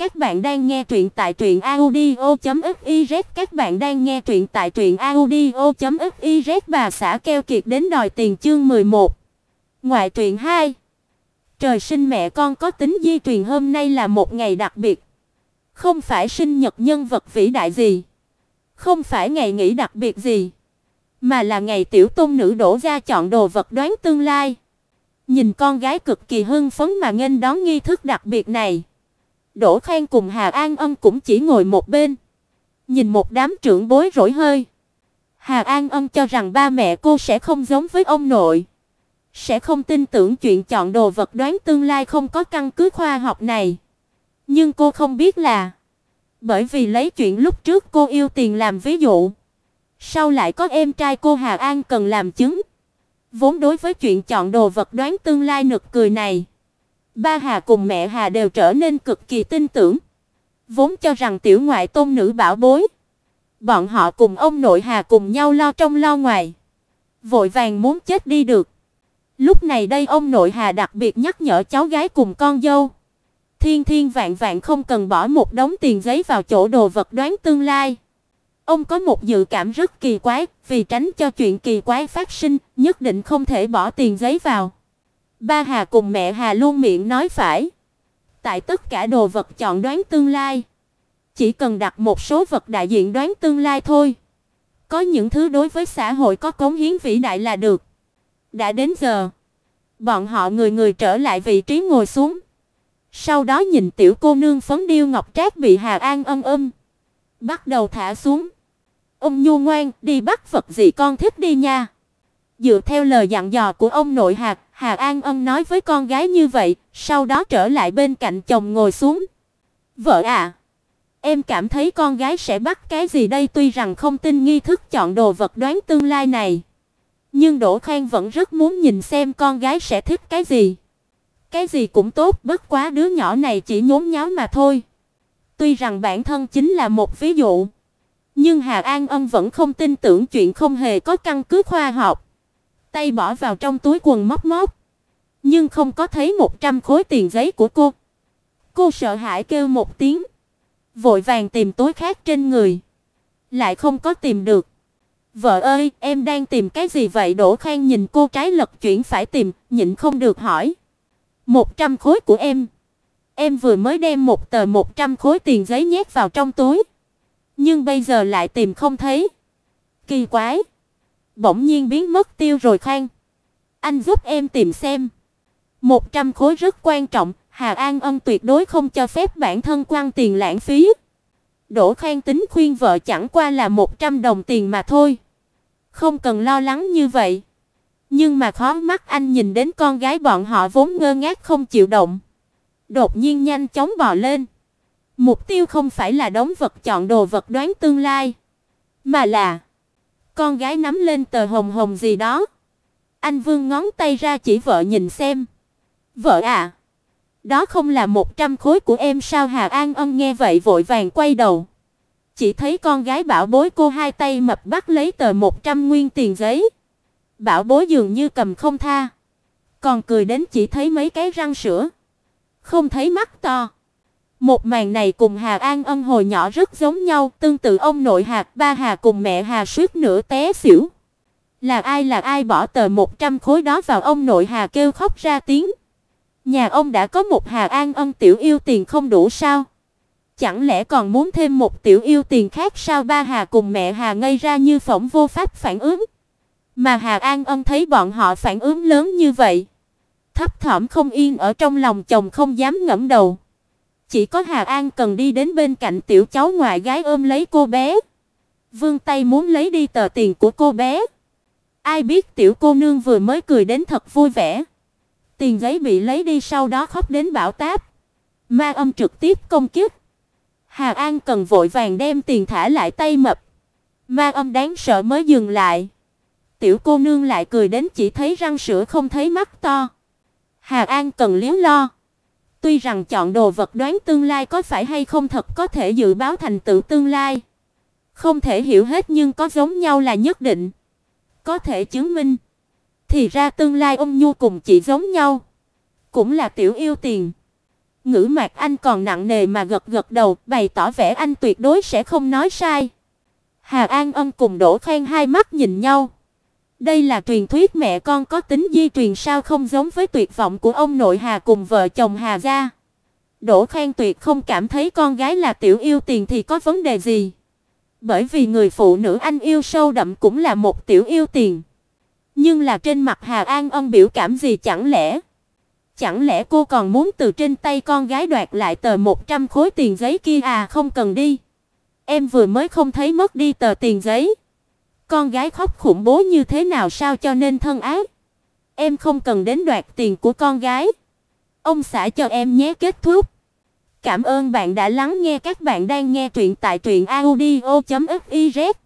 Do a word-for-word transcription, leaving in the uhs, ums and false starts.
Các bạn đang nghe truyện tại truyện audio chấm fiz. Các bạn đang nghe truyện tại truyện audio chấm fiz. Bà xã keo kiệt đến đòi tiền chương mười một. Ngoại truyện hai. Trời sinh mẹ con có tính di truyền, hôm nay là một ngày đặc biệt. Không phải sinh nhật nhân vật vĩ đại gì, không phải ngày nghỉ đặc biệt gì, mà là ngày tiểu tôn nữ đổ ra chọn đồ vật đoán tương lai. Nhìn con gái cực kỳ hưng phấn mà nghênh đón nghi thức đặc biệt này, Đỗ Khang cùng Hà An Ân cũng chỉ ngồi một bên, nhìn một đám trưởng bối rỗi hơi. Hà An Ân cho rằng ba mẹ cô sẽ không giống với ông nội, sẽ không tin tưởng chuyện chọn đồ vật đoán tương lai không có căn cứ khoa học này. Nhưng cô không biết là bởi vì lấy chuyện lúc trước cô yêu tiền làm ví dụ, sau lại có em trai cô Hà An cần làm chứng. Vốn đối với chuyện chọn đồ vật đoán tương lai nực cười này, ba Hà cùng mẹ Hà đều trở nên cực kỳ tin tưởng. Vốn cho rằng tiểu ngoại tôn nữ bảo bối, bọn họ cùng ông nội Hà cùng nhau lo trong lo ngoài, vội vàng muốn chết đi được. Lúc này đây ông nội Hà đặc biệt nhắc nhở cháu gái cùng con dâu, thiên thiên vạn vạn không cần bỏ một đống tiền giấy vào chỗ đồ vật đoán tương lai. Ông có một dự cảm rất kỳ quái, vì tránh cho chuyện kỳ quái phát sinh, nhất định không thể bỏ tiền giấy vào. Ba Hà cùng mẹ Hà luôn miệng nói phải. Tại tất cả đồ vật chọn đoán tương lai, chỉ cần đặt một số vật đại diện đoán tương lai thôi. Có những thứ đối với xã hội có cống hiến vĩ đại là được. Đã đến giờ, bọn họ người người trở lại vị trí ngồi xuống. Sau đó nhìn tiểu cô nương phấn điêu ngọc trác bị Hà An Ân ôm, bắt đầu thả xuống. Ông nhu ngoan, đi bắt vật gì con thích đi nha. Dựa theo lời dặn dò của ông nội Hà, Hà An Ân nói với con gái như vậy, sau đó trở lại bên cạnh chồng ngồi xuống. Vợ à, em cảm thấy con gái sẽ bắt cái gì đây? Tuy rằng không tin nghi thức chọn đồ vật đoán tương lai này, nhưng Đỗ Khang vẫn rất muốn nhìn xem con gái sẽ thích cái gì. Cái gì cũng tốt, bất quá đứa nhỏ này chỉ nhốn nháo mà thôi. Tuy rằng bản thân chính là một ví dụ, nhưng Hà An Ân vẫn không tin tưởng chuyện không hề có căn cứ khoa học. Tay bỏ vào trong túi quần móc móc, nhưng không có thấy một trăm khối tiền giấy của cô. Cô sợ hãi kêu một tiếng, vội vàng tìm túi khác trên người, lại không có tìm được. Vợ ơi, em đang tìm cái gì vậy? Đỗ Khang nhìn cô trái lật chuyển phải tìm, nhịn không được hỏi. Một trăm khối của em. Em vừa mới đem một tờ một trăm khối tiền giấy nhét vào trong túi, nhưng bây giờ lại tìm không thấy. Kỳ quái, bỗng nhiên biến mất tiêu rồi. Khang, anh giúp em tìm xem. Một trăm khối rất quan trọng, Hà An Ân tuyệt đối không cho phép bản thân quăng tiền lãng phí. Đỗ Khang tính khuyên vợ chẳng qua là một trăm đồng tiền mà thôi, không cần lo lắng như vậy. Nhưng mà khó mắt anh nhìn đến con gái bọn họ vốn ngơ ngác không chịu động, đột nhiên nhanh chóng bò lên. Mục tiêu không phải là đống vật chọn đồ vật đoán tương lai, mà là con gái nắm lên tờ hồng hồng gì đó. Anh vươn ngón tay ra chỉ vợ nhìn xem. Vợ à, đó không là một trăm khối của em sao? Hà An Ân nghe vậy vội vàng quay đầu, chỉ thấy con gái bảo bối cô hai tay mập bắt lấy tờ một trăm nguyên tiền giấy. Bảo bối dường như cầm không tha, còn cười đến chỉ thấy mấy cái răng sữa, không thấy mắt to. Một màn này cùng Hà An Ân hồi nhỏ rất giống nhau, tương tự ông nội Hà, ba Hà cùng mẹ Hà suýt nữa té xỉu. Là ai là ai bỏ tờ một trăm khối đó vào? Ông nội Hà kêu khóc ra tiếng. Nhà ông đã có một Hà An Ân tiểu yêu tiền không đủ sao? Chẳng lẽ còn muốn thêm một tiểu yêu tiền khác sao? Ba Hà cùng mẹ Hà ngây ra như phỗng, vô pháp phản ứng. Mà Hà An Ân thấy bọn họ phản ứng lớn như vậy, thấp thỏm không yên ở trong lòng chồng, không dám ngẩng đầu. Chỉ có Hà An cần đi đến bên cạnh tiểu cháu ngoại gái ôm lấy cô bé, vươn tay muốn lấy đi tờ tiền của cô bé. Ai biết tiểu cô nương vừa mới cười đến thật vui vẻ, tiền giấy bị lấy đi, sau đó khóc đến bão táp, ma âm trực tiếp công kích. Hà An cần vội vàng đem tiền thả lại tay mập, ma âm đáng sợ mới dừng lại. Tiểu cô nương lại cười đến chỉ thấy răng sữa không thấy mắt to. Hà An cần liếu lo. Tuy rằng chọn đồ vật đoán tương lai có phải hay không thật có thể dự báo thành tựu tương lai, không thể hiểu hết, nhưng có giống nhau là nhất định. Có thể chứng minh, thì ra tương lai ông Nhu cùng chị giống nhau, cũng là tiểu yêu tiền. Ngữ Mạc Anh còn nặng nề mà gật gật đầu, bày tỏ vẻ anh tuyệt đối sẽ không nói sai. Hà An Ân cùng Đỗ Khang hai mắt nhìn nhau. Đây là truyền thuyết mẹ con có tính di truyền sao, không giống với tuyệt vọng của ông nội Hà cùng vợ chồng Hà gia. Đỗ Khang tuyệt không cảm thấy con gái là tiểu yêu tiền thì có vấn đề gì. Bởi vì người phụ nữ anh yêu sâu đậm cũng là một tiểu yêu tiền. Nhưng là trên mặt Hà An Ân biểu cảm gì chẳng lẽ? Chẳng lẽ cô còn muốn từ trên tay con gái đoạt lại tờ một trăm khối tiền giấy kia à? Không cần đi. Em vừa mới không thấy mất đi tờ tiền giấy. Con gái khóc khủng bố như thế nào sao cho nên thân ái. Em không cần đến đoạt tiền của con gái. Ông xã cho em nhé. Kết thúc. Cảm ơn bạn đã lắng nghe. Các bạn đang nghe truyện tại truyện audio chấm fiz.